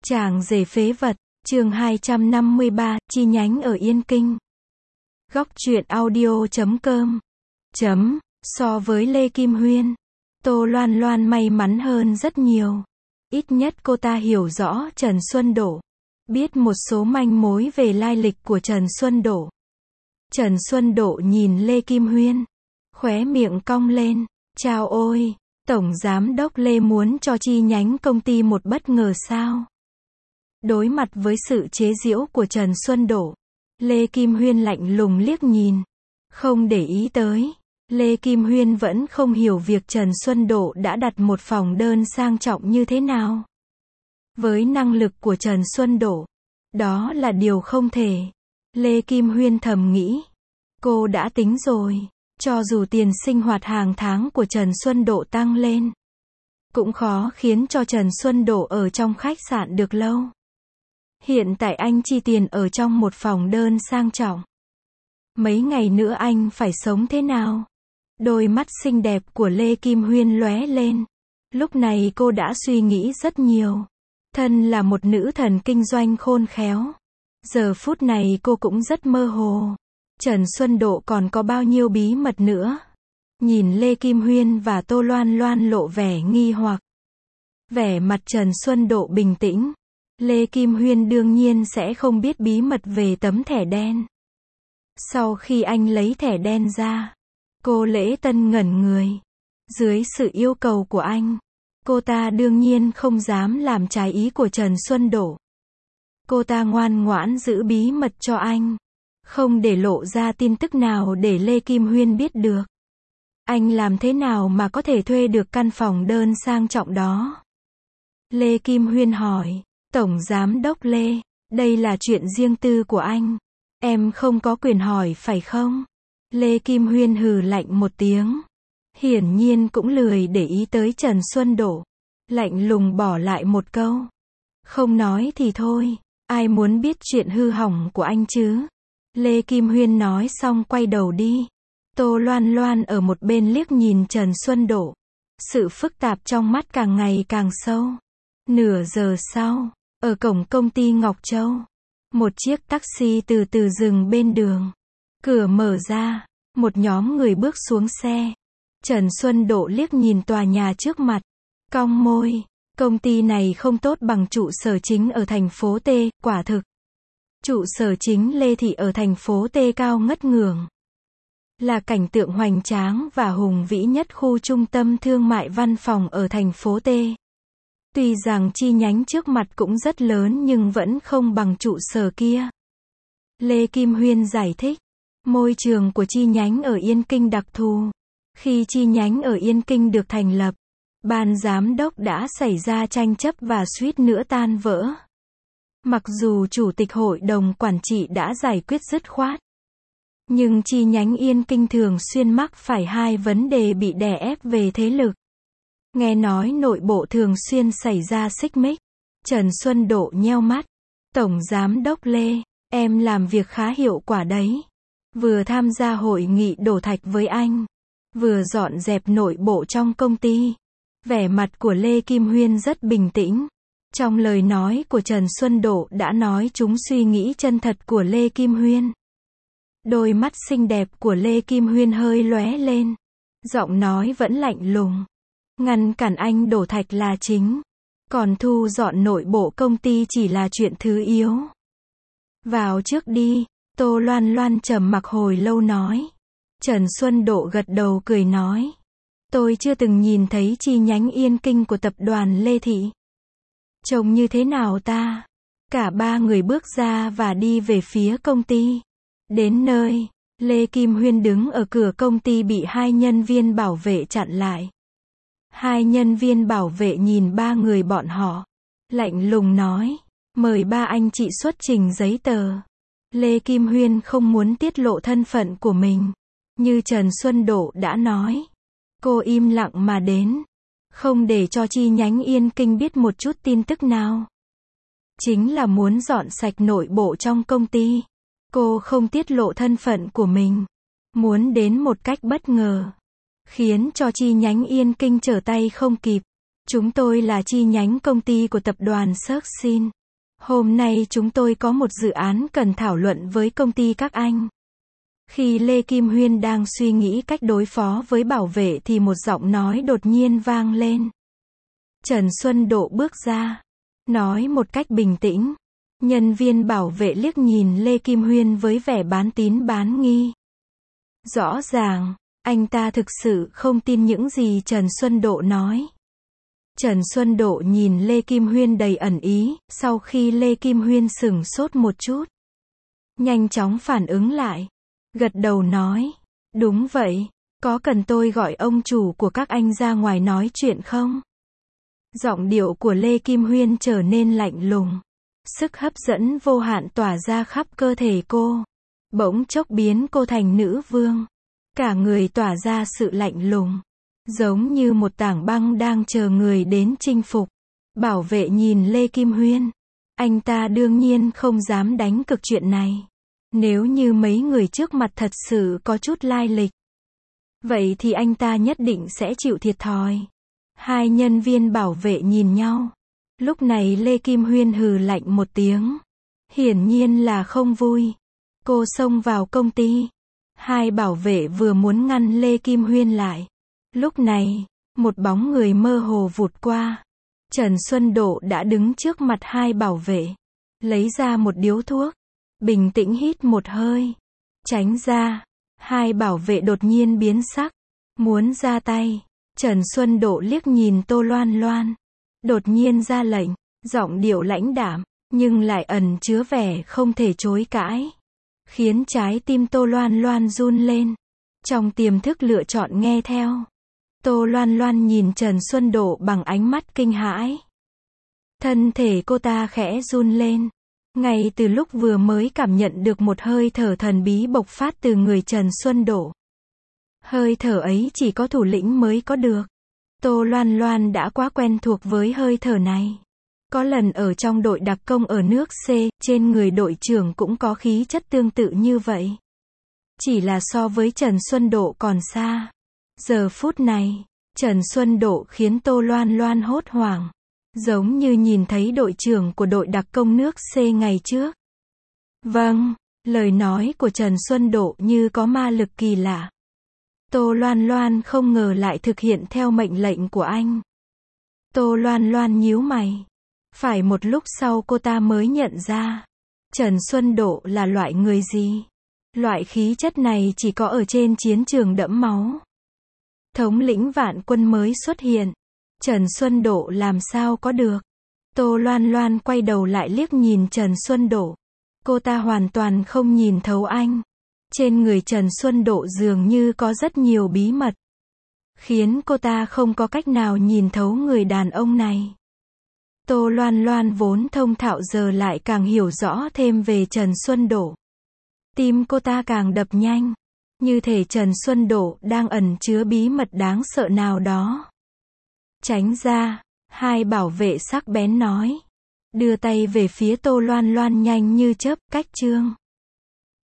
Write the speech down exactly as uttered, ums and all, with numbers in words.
Chàng rể phế vật, chương hai trăm năm mươi ba, chi nhánh ở Yên Kinh. Góc truyện audio chấm com. Chấm, so với Lê Kim Huyên, Tô Loan Loan may mắn hơn rất nhiều. Ít nhất cô ta hiểu rõ Trần Xuân Đỗ, biết một số manh mối về lai lịch của Trần Xuân Đỗ. Trần Xuân Đỗ nhìn Lê Kim Huyên, khóe miệng cong lên, chao ôi, Tổng Giám đốc Lê muốn cho chi nhánh công ty một bất ngờ sao? Đối mặt với sự chế giễu của Trần Xuân Đỗ, Lê Kim Huyên lạnh lùng liếc nhìn, không để ý tới. Lê Kim Huyên vẫn không hiểu việc Trần Xuân Đỗ đã đặt một phòng đơn sang trọng như thế nào. Với năng lực của Trần Xuân Đỗ, đó là điều không thể. Lê Kim Huyên thầm nghĩ, cô đã tính rồi, cho dù tiền sinh hoạt hàng tháng của Trần Xuân Đỗ tăng lên, cũng khó khiến cho Trần Xuân Đỗ ở trong khách sạn được lâu. Hiện tại anh chi tiền ở trong một phòng đơn sang trọng. Mấy ngày nữa anh phải sống thế nào? Đôi mắt xinh đẹp của Lê Kim Huyên lóe lên. Lúc này cô đã suy nghĩ rất nhiều. Thân là một nữ thần kinh doanh khôn khéo, giờ phút này cô cũng rất mơ hồ. Trần Xuân Đỗ còn có bao nhiêu bí mật nữa? Nhìn Lê Kim Huyên và Tô Loan Loan lộ vẻ nghi hoặc. Vẻ mặt Trần Xuân Đỗ bình tĩnh. Lê Kim Huyên đương nhiên sẽ không biết bí mật về tấm thẻ đen. Sau khi anh lấy thẻ đen ra, cô Lễ Tân ngẩn người. Dưới sự yêu cầu của anh, cô ta đương nhiên không dám làm trái ý của Trần Xuân Đỗ. Cô ta ngoan ngoãn giữ bí mật cho anh, không để lộ ra tin tức nào để Lê Kim Huyên biết được. Anh làm thế nào mà có thể thuê được căn phòng đơn sang trọng đó? Lê Kim Huyên hỏi. Tổng Giám đốc Lê, đây là chuyện riêng tư của anh. Em không có quyền hỏi phải không? Lê Kim Huyên hừ lạnh một tiếng. Hiển nhiên cũng lười để ý tới Trần Xuân Đỗ. Lạnh lùng bỏ lại một câu. Không nói thì thôi, ai muốn biết chuyện hư hỏng của anh chứ? Lê Kim Huyên nói xong quay đầu đi. Tô Loan Loan ở một bên liếc nhìn Trần Xuân Đỗ. Sự phức tạp trong mắt càng ngày càng sâu. Nửa giờ sau, ở cổng công ty Ngọc Châu, một chiếc taxi từ từ dừng bên đường. Cửa mở ra, một nhóm người bước xuống xe. Trần Xuân Đỗ liếc nhìn tòa nhà trước mặt, cong môi, công ty này không tốt bằng trụ sở chính ở thành phố T, quả thực. Trụ sở chính Lê Thị ở thành phố T cao ngất ngưởng, là cảnh tượng hoành tráng và hùng vĩ nhất khu trung tâm thương mại văn phòng ở thành phố T. Tuy rằng chi nhánh trước mặt cũng rất lớn nhưng vẫn không bằng trụ sở kia. Lê Kim Huyên giải thích, môi trường của chi nhánh ở Yên Kinh đặc thù. Khi chi nhánh ở Yên Kinh được thành lập, ban giám đốc đã xảy ra tranh chấp và suýt nữa tan vỡ. Mặc dù chủ tịch hội đồng quản trị đã giải quyết dứt khoát, nhưng chi nhánh Yên Kinh thường xuyên mắc phải hai vấn đề bị đè ép về thế lực. Nghe nói nội bộ thường xuyên xảy ra xích mích. Trần Xuân Đỗ nheo mắt. Tổng Giám đốc Lê, em làm việc khá hiệu quả đấy. Vừa tham gia hội nghị đổ thạch với anh, vừa dọn dẹp nội bộ trong công ty. Vẻ mặt của Lê Kim Huyên rất bình tĩnh. Trong lời nói của Trần Xuân Đỗ đã nói trúng suy nghĩ chân thật của Lê Kim Huyên. Đôi mắt xinh đẹp của Lê Kim Huyên hơi lóe lên. Giọng nói vẫn lạnh lùng. Ngăn cản anh đổ thạch là chính, còn thu dọn nội bộ công ty chỉ là chuyện thứ yếu. Vào trước đi, Tô Loan Loan trầm mặc hồi lâu nói. Trần Xuân Đỗ gật đầu cười nói. Tôi chưa từng nhìn thấy chi nhánh Yên Kinh của tập đoàn Lê Thị. Trông như thế nào ta? Cả ba người bước ra và đi về phía công ty. Đến nơi, Lê Kim Huyên đứng ở cửa công ty bị hai nhân viên bảo vệ chặn lại. Hai nhân viên bảo vệ nhìn ba người bọn họ, lạnh lùng nói, mời ba anh chị xuất trình giấy tờ. Lê Kim Huyên không muốn tiết lộ thân phận của mình. Như Trần Xuân Đỗ đã nói, cô im lặng mà đến, không để cho chi nhánh Yên Kinh biết một chút tin tức nào. Chính là muốn dọn sạch nội bộ trong công ty. Cô không tiết lộ thân phận của mình, muốn đến một cách bất ngờ, khiến cho chi nhánh Yên Kinh trở tay không kịp. Chúng tôi là chi nhánh công ty của tập đoàn Searchin. Hôm nay chúng tôi có một dự án cần thảo luận với công ty các anh. Khi Lê Kim Huyên đang suy nghĩ cách đối phó với bảo vệ thì một giọng nói đột nhiên vang lên. Trần Xuân Độ bước ra, nói một cách bình tĩnh. Nhân viên bảo vệ liếc nhìn Lê Kim Huyên với vẻ bán tín bán nghi. Rõ ràng, anh ta thực sự không tin những gì Trần Xuân Độ nói. Trần Xuân Độ nhìn Lê Kim Huyên đầy ẩn ý, sau khi Lê Kim Huyên sửng sốt một chút. Nhanh chóng phản ứng lại. Gật đầu nói, đúng vậy, có cần tôi gọi ông chủ của các anh ra ngoài nói chuyện không? Giọng điệu của Lê Kim Huyên trở nên lạnh lùng. Sức hấp dẫn vô hạn tỏa ra khắp cơ thể cô. Bỗng chốc biến cô thành nữ vương. Cả người tỏa ra sự lạnh lùng. Giống như một tảng băng đang chờ người đến chinh phục. Bảo vệ nhìn Lê Kim Huyên. Anh ta đương nhiên không dám đánh cược chuyện này. Nếu như mấy người trước mặt thật sự có chút lai lịch. Vậy thì anh ta nhất định sẽ chịu thiệt thòi. Hai nhân viên bảo vệ nhìn nhau. Lúc này Lê Kim Huyên hừ lạnh một tiếng. Hiển nhiên là không vui. Cô xông vào công ty. Hai bảo vệ vừa muốn ngăn Lê Kim Huyên lại. Lúc này, một bóng người mơ hồ vụt qua. Trần Xuân Độ đã đứng trước mặt hai bảo vệ. Lấy ra một điếu thuốc. Bình tĩnh hít một hơi. Tránh ra. Hai bảo vệ đột nhiên biến sắc. Muốn ra tay. Trần Xuân Độ liếc nhìn Tô Loan Loan. Đột nhiên ra lệnh. Giọng điệu lãnh đạm. Nhưng lại ẩn chứa vẻ không thể chối cãi. Khiến trái tim Tô Loan Loan run lên. Trong tiềm thức lựa chọn nghe theo. Tô Loan Loan nhìn Trần Xuân Độ bằng ánh mắt kinh hãi. Thân thể cô ta khẽ run lên. Ngay từ lúc vừa mới cảm nhận được một hơi thở thần bí bộc phát từ người Trần Xuân Độ. Hơi thở ấy chỉ có thủ lĩnh mới có được. Tô Loan Loan đã quá quen thuộc với hơi thở này. Có lần ở trong đội đặc công ở nước C, trên người đội trưởng cũng có khí chất tương tự như vậy. Chỉ là so với Trần Xuân Độ còn xa. Giờ phút này, Trần Xuân Độ khiến Tô Loan Loan hốt hoảng. Giống như nhìn thấy đội trưởng của đội đặc công nước C ngày trước. Vâng, lời nói của Trần Xuân Độ như có ma lực kỳ lạ. Tô Loan Loan không ngờ lại thực hiện theo mệnh lệnh của anh. Tô Loan Loan nhíu mày. Phải một lúc sau cô ta mới nhận ra. Trần Xuân Độ là loại người gì? Loại khí chất này chỉ có ở trên chiến trường đẫm máu. Thống lĩnh vạn quân mới xuất hiện. Trần Xuân Độ làm sao có được? Tô Loan Loan quay đầu lại liếc nhìn Trần Xuân Độ. Cô ta hoàn toàn không nhìn thấu anh. Trên người Trần Xuân Độ dường như có rất nhiều bí mật. Khiến cô ta không có cách nào nhìn thấu người đàn ông này. Tô Loan Loan vốn thông thạo giờ lại càng hiểu rõ thêm về Trần Xuân Độ. Tim cô ta càng đập nhanh. Như thể Trần Xuân Độ đang ẩn chứa bí mật đáng sợ nào đó. Tránh ra, hai bảo vệ sắc bén nói. Đưa tay về phía Tô Loan Loan nhanh như chớp, cách chương.